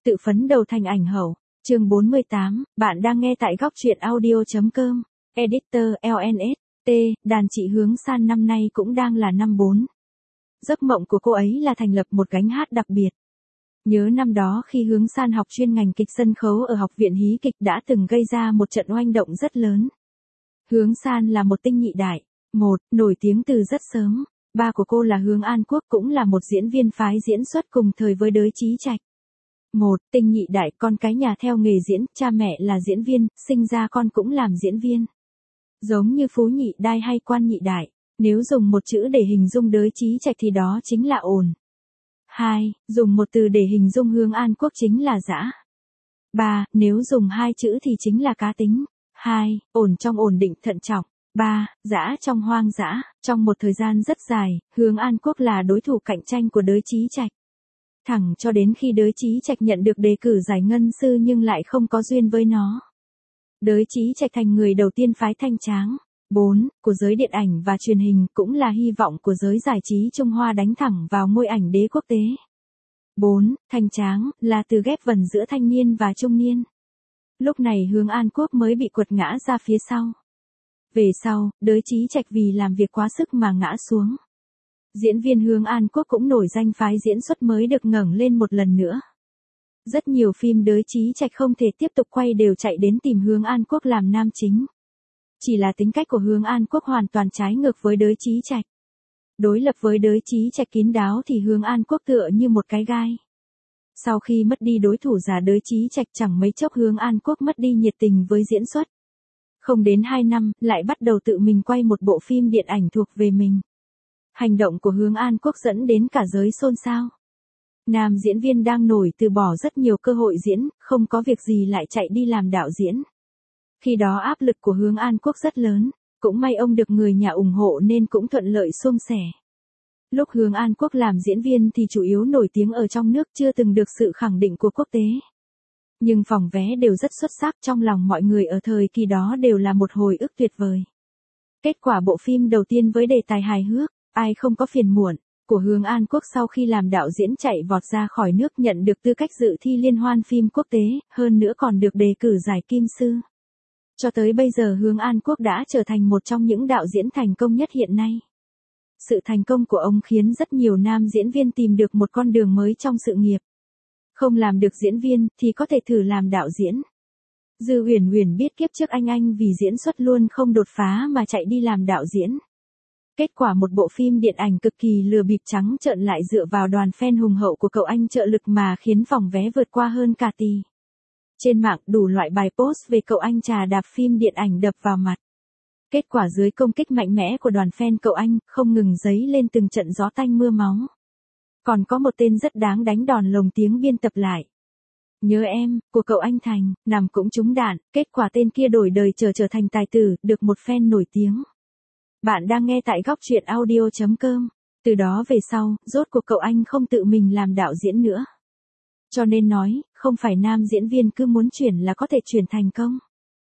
Tự phấn đầu thành ảnh hậu. Chương 48, bạn đang nghe tại góc truyện audio.com. Editor LNS. T, đàn chị Hướng San năm nay cũng đang là năm 4. Giấc mộng của cô ấy là thành lập một gánh hát đặc biệt. Nhớ năm đó khi Hướng San học chuyên ngành kịch sân khấu ở Học viện Hí kịch đã từng gây ra một trận oanh động rất lớn. Hướng San là một tinh nhị đại. Một, nổi tiếng từ rất sớm. Ba của cô là Hướng An Quốc cũng là một diễn viên phái diễn xuất cùng thời với Đới Chí Trạch. Một, tinh nhị đại, con cái nhà theo nghề diễn, cha mẹ là diễn viên, sinh ra con cũng làm diễn viên. Giống như Phú Nhị Đai hay Quan Nhị Đại, nếu dùng một chữ để hình dung Đới Chí Trạch thì đó chính là ổn. 2, dùng một từ để hình dung Hướng An Quốc chính là dã. 3, nếu dùng hai chữ thì chính là cá tính. 2, ổn trong ổn định thận trọng. 3, dã trong hoang dã. Trong một thời gian rất dài, Hướng An Quốc là đối thủ cạnh tranh của Đới Chí Trạch. Thẳng cho đến khi Đới Chí Trạch nhận được đề cử giải ngân sư nhưng lại không có duyên với nó. Đới Chí Trạch thành người đầu tiên phái thanh tráng. 4, của giới điện ảnh và truyền hình cũng là hy vọng của giới giải trí Trung Hoa đánh thẳng vào ngôi ảnh đế quốc tế. 4, thanh tráng là từ ghép vần giữa thanh niên và trung niên. Lúc này Hướng An Quốc mới bị quật ngã ra phía sau. Về sau, Đới Chí Trạch vì làm việc quá sức mà ngã xuống. Diễn viên Hướng An Quốc cũng nổi danh phái diễn xuất mới được ngẩng lên một lần nữa. Rất nhiều phim Đới Chí Trạch không thể tiếp tục quay đều chạy đến tìm Hướng An Quốc làm nam chính. Chỉ là tính cách của Hướng An Quốc hoàn toàn trái ngược với Đới Chí Trạch. Đối lập với Đới Chí Trạch kín đáo thì Hướng An Quốc tựa như một cái gai. Sau khi mất đi đối thủ già Đới Chí Trạch chẳng mấy chốc Hướng An Quốc mất đi nhiệt tình với diễn xuất. Không đến 2 năm, lại bắt đầu tự mình quay một bộ phim điện ảnh thuộc về mình. Hành động của Hướng An Quốc dẫn đến cả giới xôn xao. Nam diễn viên đang nổi từ bỏ rất nhiều cơ hội diễn, không có việc gì lại chạy đi làm đạo diễn. Khi đó áp lực của Hướng An Quốc rất lớn, cũng may ông được người nhà ủng hộ nên cũng thuận lợi suôn sẻ. Lúc Hướng An Quốc làm diễn viên thì chủ yếu nổi tiếng ở trong nước chưa từng được sự khẳng định của quốc tế. Nhưng phòng vé đều rất xuất sắc trong lòng mọi người ở thời kỳ đó đều là một hồi ức tuyệt vời. Kết quả bộ phim đầu tiên với đề tài hài hước, Ai không có phiền muộn, của Hướng An Quốc sau khi làm đạo diễn chạy vọt ra khỏi nước nhận được tư cách dự thi liên hoan phim quốc tế, hơn nữa còn được đề cử giải Kim Sư. Cho tới bây giờ Hướng An Quốc đã trở thành một trong những đạo diễn thành công nhất hiện nay. Sự thành công của ông khiến rất nhiều nam diễn viên tìm được một con đường mới trong sự nghiệp. Không làm được diễn viên thì có thể thử làm đạo diễn. Dư Huyền Huyền biết kiếp trước anh vì diễn xuất luôn không đột phá mà chạy đi làm đạo diễn. Kết quả một bộ phim điện ảnh cực kỳ lừa bịp trắng trợn lại dựa vào đoàn fan hùng hậu của cậu anh trợ lực mà khiến phòng vé vượt qua hơn cả tỷ. Trên mạng đủ loại bài post về cậu anh trà đạp phim điện ảnh đập vào mặt. Kết quả dưới công kích mạnh mẽ của đoàn fan cậu anh không ngừng dấy lên từng trận gió tanh mưa máu. Còn có một tên rất đáng đánh đòn lồng tiếng biên tập lại. Nhớ em, của cậu anh Thành, nằm cũng trúng đạn, kết quả tên kia đổi đời trở thành tài tử, được một fan nổi tiếng. Bạn đang nghe tại góc truyện audio.com. Từ đó về sau, rốt cuộc cậu anh không tự mình làm đạo diễn nữa. Cho nên nói, không phải nam diễn viên cứ muốn chuyển là có thể chuyển thành công.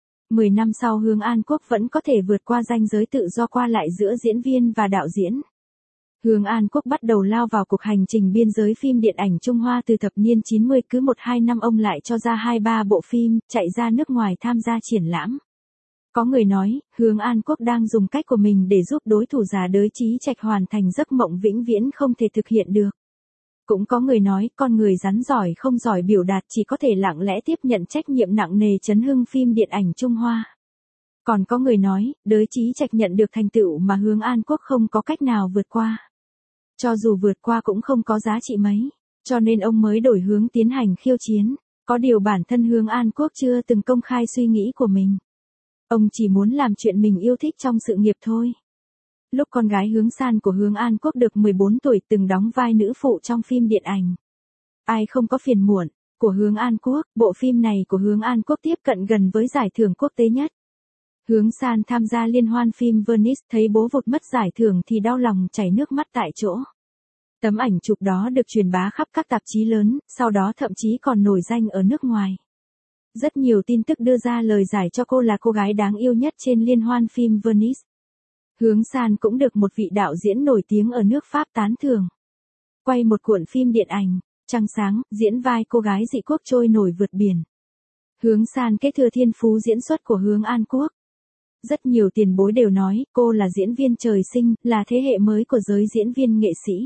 10 năm sau Hướng An Quốc vẫn có thể vượt qua ranh giới tự do qua lại giữa diễn viên và đạo diễn. Hướng An Quốc bắt đầu lao vào cuộc hành trình biên giới phim điện ảnh Trung Hoa từ thập niên 90, cứ 1-2 năm ông lại cho ra 2-3 bộ phim, chạy ra nước ngoài tham gia triển lãm. Có người nói, Hướng An Quốc đang dùng cách của mình để giúp đối thủ già Đới Chí Trạch hoàn thành giấc mộng vĩnh viễn không thể thực hiện được. Cũng có người nói, con người rắn giỏi không giỏi biểu đạt chỉ có thể lặng lẽ tiếp nhận trách nhiệm nặng nề chấn hưng phim điện ảnh Trung Hoa. Còn có người nói, Đới Chí Trạch nhận được thành tựu mà Hướng An Quốc không có cách nào vượt qua. Cho dù vượt qua cũng không có giá trị mấy, cho nên ông mới đổi hướng tiến hành khiêu chiến. Có điều bản thân Hướng An Quốc chưa từng công khai suy nghĩ của mình. Ông chỉ muốn làm chuyện mình yêu thích trong sự nghiệp thôi. Lúc con gái Hướng San của Hướng An Quốc được 14 tuổi từng đóng vai nữ phụ trong phim điện ảnh Ai không có phiền muộn, của Hướng An Quốc, bộ phim này của Hướng An Quốc tiếp cận gần với giải thưởng quốc tế nhất. Hướng San tham gia liên hoan phim Venice thấy bố vụt mất giải thưởng thì đau lòng chảy nước mắt tại chỗ. Tấm ảnh chụp đó được truyền bá khắp các tạp chí lớn, sau đó thậm chí còn nổi danh ở nước ngoài. Rất nhiều tin tức đưa ra lời giải cho cô là cô gái đáng yêu nhất trên liên hoan phim Venice. Hướng San cũng được một vị đạo diễn nổi tiếng ở nước Pháp tán thưởng. Quay một cuộn phim điện ảnh, Trăng sáng, diễn vai cô gái dị quốc trôi nổi vượt biển. Hướng San kế thừa thiên phú diễn xuất của Hướng An Quốc. Rất nhiều tiền bối đều nói cô là diễn viên trời sinh, là thế hệ mới của giới diễn viên nghệ sĩ.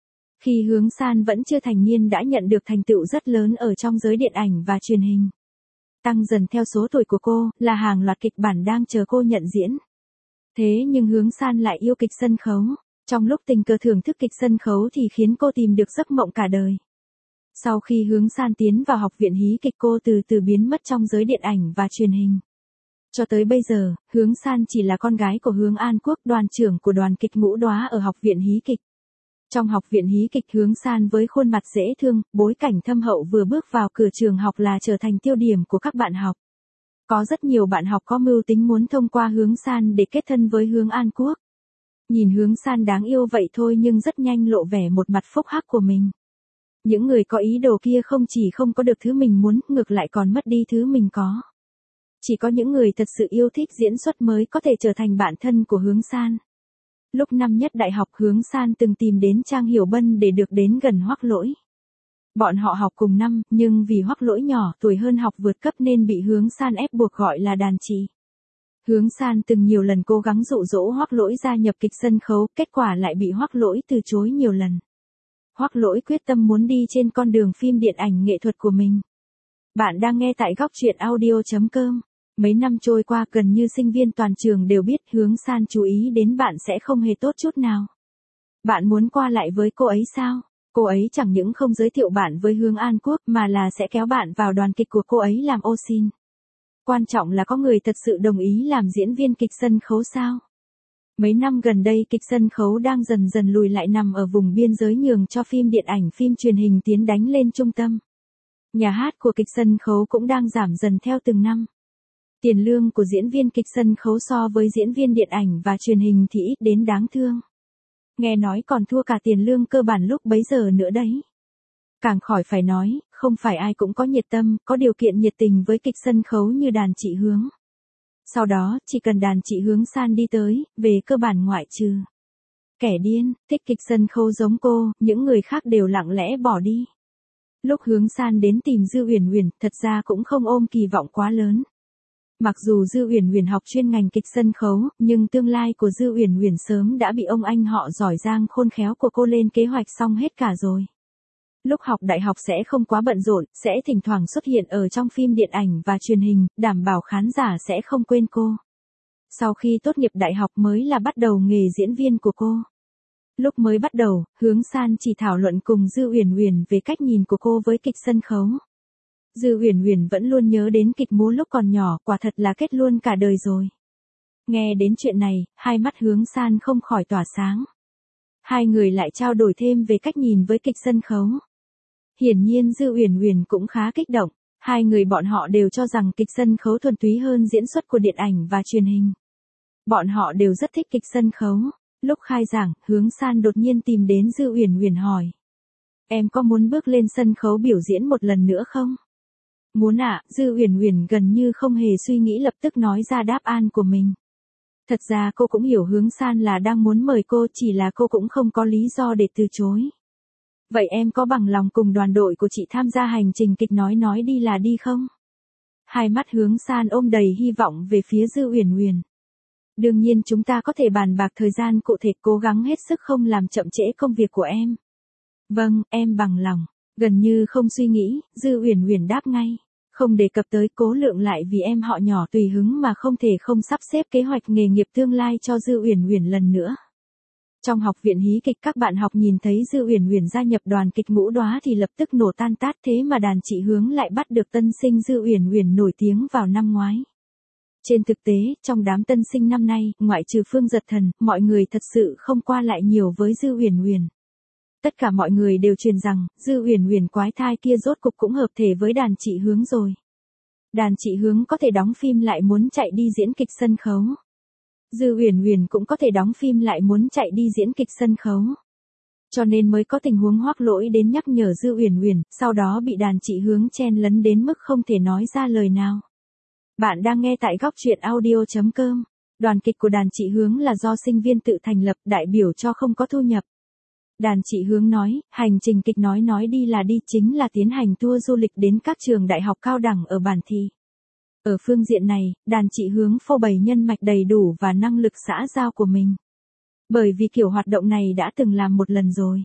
Khi Hướng San vẫn chưa thành niên đã nhận được thành tựu rất lớn ở trong giới điện ảnh và truyền hình. Tăng dần theo số tuổi của cô, là hàng loạt kịch bản đang chờ cô nhận diễn. Thế nhưng Hướng San lại yêu kịch sân khấu. Trong lúc tình cờ thưởng thức kịch sân khấu thì khiến cô tìm được giấc mộng cả đời. Sau khi Hướng San tiến vào học viện hí kịch, cô từ từ biến mất trong giới điện ảnh và truyền hình. Cho tới bây giờ, Hướng San chỉ là con gái của Hướng An Quốc, đoàn trưởng của đoàn kịch Ngũ Đóa ở học viện hí kịch. Trong học viện hí kịch, Hướng San với khuôn mặt dễ thương, bối cảnh thâm hậu vừa bước vào cửa trường học là trở thành tiêu điểm của các bạn học. Có rất nhiều bạn học có mưu tính muốn thông qua Hướng San để kết thân với Hướng An Quốc. Nhìn Hướng San đáng yêu vậy thôi nhưng rất nhanh lộ vẻ một mặt phúc hắc của mình. Những người có ý đồ kia không chỉ không có được thứ mình muốn, ngược lại còn mất đi thứ mình có. Chỉ có những người thật sự yêu thích diễn xuất mới có thể trở thành bạn thân của Hướng San. Lúc năm nhất đại học, Hướng San từng tìm đến Trang Hiểu Bân để được đến gần Hoắc Lỗi. Bọn họ học cùng năm, nhưng vì Hoắc Lỗi nhỏ tuổi hơn học vượt cấp nên bị Hướng San ép buộc gọi là đàn chị. Hướng San từng nhiều lần cố gắng dụ dỗ Hoắc Lỗi gia nhập kịch sân khấu, kết quả lại bị Hoắc Lỗi từ chối nhiều lần. Hoắc Lỗi quyết tâm muốn đi trên con đường phim điện ảnh nghệ thuật của mình. Bạn đang nghe tại góc truyện audio.com. Mấy năm trôi qua, gần như sinh viên toàn trường đều biết Hướng San chú ý đến bạn sẽ không hề tốt chút nào. Bạn muốn qua lại với cô ấy sao? Cô ấy chẳng những không giới thiệu bạn với Hướng An Quốc mà là sẽ kéo bạn vào đoàn kịch của cô ấy làm ô sin. Quan trọng là có người thật sự đồng ý làm diễn viên kịch sân khấu sao? Mấy năm gần đây kịch sân khấu đang dần dần lùi lại, nằm ở vùng biên giới, nhường cho phim điện ảnh, phim truyền hình tiến đánh lên trung tâm. Nhà hát của kịch sân khấu cũng đang giảm dần theo từng năm. Tiền lương của diễn viên kịch sân khấu so với diễn viên điện ảnh và truyền hình thì ít đến đáng thương. Nghe nói còn thua cả tiền lương cơ bản lúc bấy giờ nữa đấy. Càng khỏi phải nói, không phải ai cũng có nhiệt tâm, có điều kiện nhiệt tình với kịch sân khấu như đàn chị Hướng. Sau đó, chỉ cần đàn chị Hướng San đi tới, về cơ bản ngoại trừ kẻ điên, thích kịch sân khấu giống cô, những người khác đều lặng lẽ bỏ đi. Lúc Hướng San đến tìm Dư Uyển Uyển, thật ra cũng không ôm kỳ vọng quá lớn. Mặc dù Dư Uyển Uyển học chuyên ngành kịch sân khấu, nhưng tương lai của Dư Uyển Uyển sớm đã bị ông anh họ giỏi giang khôn khéo của cô lên kế hoạch xong hết cả rồi. Lúc học đại học sẽ không quá bận rộn, sẽ thỉnh thoảng xuất hiện ở trong phim điện ảnh và truyền hình, đảm bảo khán giả sẽ không quên cô. Sau khi tốt nghiệp đại học mới là bắt đầu nghề diễn viên của cô. Lúc mới bắt đầu, Hướng San chỉ thảo luận cùng Dư Uyển Uyển về cách nhìn của cô với kịch sân khấu. Dư Uyển Uyển vẫn luôn nhớ đến kịch múa lúc còn nhỏ, quả thật là kết luôn cả đời rồi. Nghe đến chuyện này, hai mắt Hướng San không khỏi tỏa sáng. Hai người lại trao đổi thêm về cách nhìn với kịch sân khấu. Hiển nhiên Dư Uyển Uyển cũng khá kích động, hai người bọn họ đều cho rằng kịch sân khấu thuần túy hơn diễn xuất của điện ảnh và truyền hình. Bọn họ đều rất thích kịch sân khấu. Lúc khai giảng, Hướng San đột nhiên tìm đến Dư Uyển Uyển hỏi: "Em có muốn bước lên sân khấu biểu diễn một lần nữa không?" "Muốn ạ." Dư Uyển Uyển gần như không hề suy nghĩ lập tức nói ra đáp án của mình. Thật ra cô cũng hiểu Hướng San là đang muốn mời cô, chỉ là cô cũng không có lý do để từ chối. "Vậy em có bằng lòng cùng đoàn đội của chị tham gia hành trình kịch nói đi là đi không?" Hai mắt Hướng San ôm đầy hy vọng về phía Dư Uyển Uyển. "Đương nhiên chúng ta có thể bàn bạc thời gian cụ thể, cố gắng hết sức không làm chậm trễ công việc của em." "Vâng, em bằng lòng." Gần như không suy nghĩ, Dư Uyển Uyển đáp ngay. Không đề cập tới Cố Lượng lại vì em họ nhỏ tùy hứng mà không thể không sắp xếp kế hoạch nghề nghiệp tương lai cho Dư Uyển Uyển lần nữa. Trong học viện hí kịch, các bạn học nhìn thấy Dư Uyển Uyển gia nhập đoàn kịch Ngũ Đóa thì lập tức nổ tan tát, thế mà đàn chị Hướng lại bắt được tân sinh Dư Uyển Uyển nổi tiếng vào năm ngoái. Trên thực tế, trong đám tân sinh năm nay, ngoại trừ Phương Giật Thần, mọi người thật sự không qua lại nhiều với Dư Uyển Uyển. Tất cả mọi người đều truyền rằng, Dư Uyển Uyển quái thai kia rốt cục cũng hợp thể với đàn chị Hướng rồi. Đàn chị Hướng có thể đóng phim lại muốn chạy đi diễn kịch sân khấu. Dư Uyển Uyển cũng có thể đóng phim lại muốn chạy đi diễn kịch sân khấu. Cho nên mới có tình huống Hoắc Lỗi đến nhắc nhở Dư Uyển Uyển, sau đó bị đàn chị Hướng chen lấn đến mức không thể nói ra lời nào. Bạn đang nghe tại góc truyện audio.com. Đoàn kịch của đàn chị Hướng là do sinh viên tự thành lập, đại biểu cho không có thu nhập. Đàn chị Hướng nói, hành trình kịch nói đi là đi chính là tiến hành tour du lịch đến các trường đại học cao đẳng ở bản thị. Ở phương diện này, đàn chị Hướng phô bày nhân mạch đầy đủ và năng lực xã giao của mình. Bởi vì kiểu hoạt động này đã từng làm một lần rồi.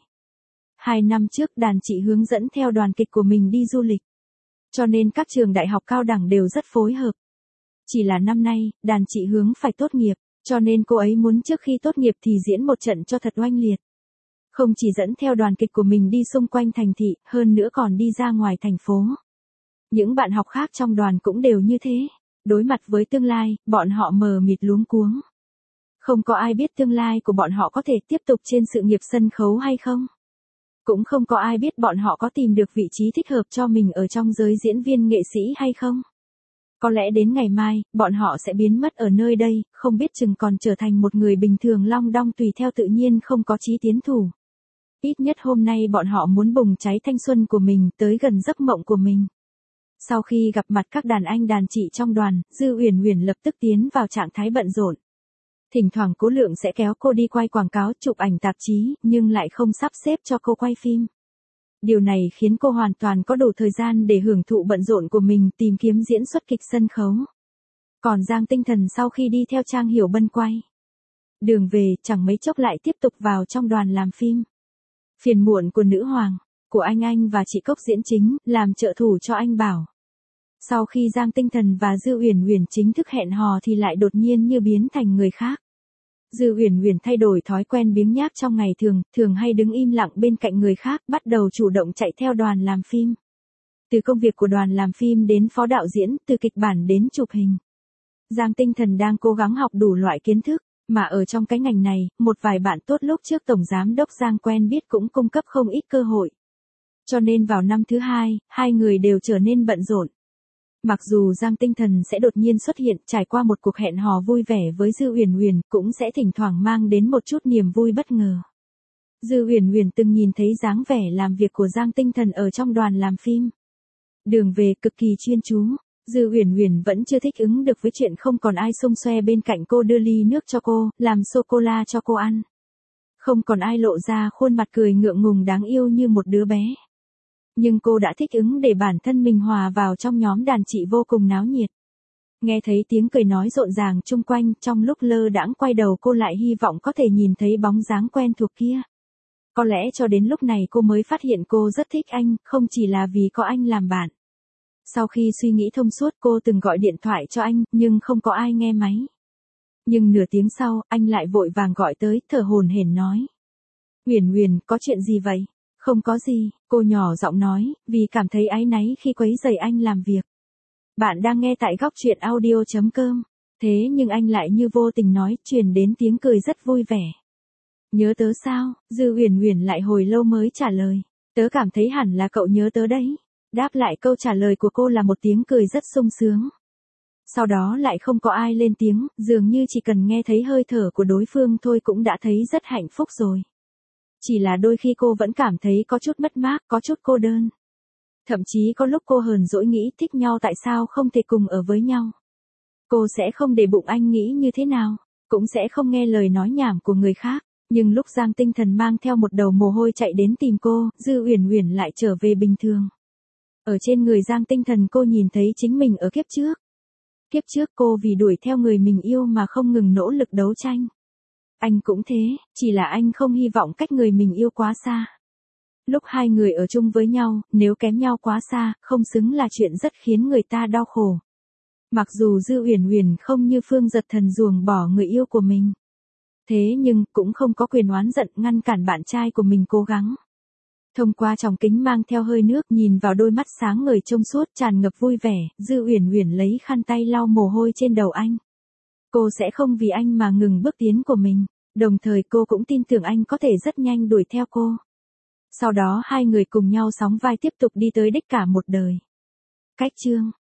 2 năm trước đàn chị Hướng dẫn theo đoàn kịch của mình đi du lịch. Cho nên các trường đại học cao đẳng đều rất phối hợp. Chỉ là năm nay, đàn chị Hướng phải tốt nghiệp, cho nên cô ấy muốn trước khi tốt nghiệp thì diễn một trận cho thật oanh liệt. Không chỉ dẫn theo đoàn kịch của mình đi xung quanh thành thị, hơn nữa còn đi ra ngoài thành phố. Những bạn học khác trong đoàn cũng đều như thế. Đối mặt với tương lai, bọn họ mờ mịt luống cuống. Không có ai biết tương lai của bọn họ có thể tiếp tục trên sự nghiệp sân khấu hay không. Cũng không có ai biết bọn họ có tìm được vị trí thích hợp cho mình ở trong giới diễn viên nghệ sĩ hay không. Có lẽ đến ngày mai, bọn họ sẽ biến mất ở nơi đây, không biết chừng còn trở thành một người bình thường long đong tùy theo tự nhiên không có chí tiến thủ. Ít nhất hôm nay bọn họ muốn bùng cháy thanh xuân của mình tới gần giấc mộng của mình. Sau khi gặp mặt các đàn anh đàn chị trong đoàn, Dư Uyển Uyển lập tức tiến vào trạng thái bận rộn. Thỉnh thoảng Cố Lượng sẽ kéo cô đi quay quảng cáo, chụp ảnh tạp chí, nhưng lại không sắp xếp cho cô quay phim. Điều này khiến cô hoàn toàn có đủ thời gian để hưởng thụ bận rộn của mình, tìm kiếm diễn xuất kịch sân khấu. Còn Giang Tinh Thần sau khi đi theo Trang Hiểu Bân quay đường về, chẳng mấy chốc lại tiếp tục vào trong đoàn làm phim. Phiền muộn của nữ hoàng, của anh và chị Cốc diễn chính, làm trợ thủ cho anh Bảo. Sau khi Giang Tinh Thần và Dư Uyển Uyển chính thức hẹn hò thì lại đột nhiên như biến thành người khác. Dư Uyển Uyển thay đổi thói quen biếng nhác trong ngày thường hay đứng im lặng bên cạnh người khác, bắt đầu chủ động chạy theo đoàn làm phim. Từ công việc của đoàn làm phim đến phó đạo diễn, từ kịch bản đến chụp hình. Giang Tinh Thần đang cố gắng học đủ loại kiến thức, mà ở trong cái ngành này, một vài bạn tốt lúc trước Tổng Giám đốc Giang quen biết cũng cung cấp không ít cơ hội. Cho nên vào năm thứ 2, hai người đều trở nên bận rộn. Mặc dù Giang Tinh Thần sẽ đột nhiên xuất hiện, trải qua một cuộc hẹn hò vui vẻ với Dư Uyển Uyển, cũng sẽ thỉnh thoảng mang đến một chút niềm vui bất ngờ. Dư Uyển Uyển từng nhìn thấy dáng vẻ làm việc của Giang Tinh Thần ở trong đoàn làm phim. Đường về cực kỳ chuyên chú, Dư Uyển Uyển vẫn chưa thích ứng được với chuyện không còn ai xung xoe bên cạnh cô đưa ly nước cho cô, làm sô cô la cho cô ăn. Không còn ai lộ ra khuôn mặt cười ngượng ngùng đáng yêu như một đứa bé. Nhưng cô đã thích ứng để bản thân mình hòa vào trong nhóm đàn chị vô cùng náo nhiệt. Nghe thấy tiếng cười nói rộn ràng chung quanh, trong lúc lơ đãng quay đầu cô lại hy vọng có thể nhìn thấy bóng dáng quen thuộc kia. Có lẽ cho đến lúc này cô mới phát hiện cô rất thích anh, không chỉ là vì có anh làm bạn. Sau khi suy nghĩ thông suốt cô từng gọi điện thoại cho anh, nhưng không có ai nghe máy. Nhưng nửa tiếng sau, anh lại vội vàng gọi tới, thở hổn hển nói. Uyển Uyển, có chuyện gì vậy? Không có gì, cô nhỏ giọng nói, vì cảm thấy áy náy khi quấy rầy anh làm việc. Bạn đang nghe tại góc truyện audio.com. Thế nhưng anh lại như vô tình nói, truyền đến tiếng cười rất vui vẻ. Nhớ tớ sao? Dư Uyển Uyển lại hồi lâu mới trả lời. Tớ cảm thấy hẳn là cậu nhớ tớ đấy. Đáp lại câu trả lời của cô là một tiếng cười rất sung sướng. Sau đó lại không có ai lên tiếng, dường như chỉ cần nghe thấy hơi thở của đối phương thôi cũng đã thấy rất hạnh phúc rồi. Chỉ là đôi khi cô vẫn cảm thấy có chút mất mát, có chút cô đơn. Thậm chí có lúc cô hờn dỗi nghĩ thích nhau tại sao không thể cùng ở với nhau. Cô sẽ không để bụng anh nghĩ như thế nào, cũng sẽ không nghe lời nói nhảm của người khác. Nhưng lúc Giang Tinh Thần mang theo một đầu mồ hôi chạy đến tìm cô, Dư Uyển Uyển lại trở về bình thường. Ở trên người Giang Tinh Thần cô nhìn thấy chính mình ở kiếp trước. Kiếp trước cô vì đuổi theo người mình yêu mà không ngừng nỗ lực đấu tranh. Anh cũng thế, chỉ là anh không hy vọng cách người mình yêu quá xa. Lúc hai người ở chung với nhau, nếu kém nhau quá xa, không xứng là chuyện rất khiến người ta đau khổ. Mặc dù Dư Uyển Uyển không như Phương Giật Thần ruồng bỏ người yêu của mình. Thế nhưng, cũng không có quyền oán giận ngăn cản bạn trai của mình cố gắng. Thông qua tròng kính mang theo hơi nước, nhìn vào đôi mắt sáng ngời trong suốt tràn ngập vui vẻ, Dư Uyển Uyển lấy khăn tay lau mồ hôi trên đầu anh. Cô sẽ không vì anh mà ngừng bước tiến của mình, đồng thời cô cũng tin tưởng anh có thể rất nhanh đuổi theo cô. Sau đó hai người cùng nhau sóng vai tiếp tục đi tới đích cả một đời. Cách chương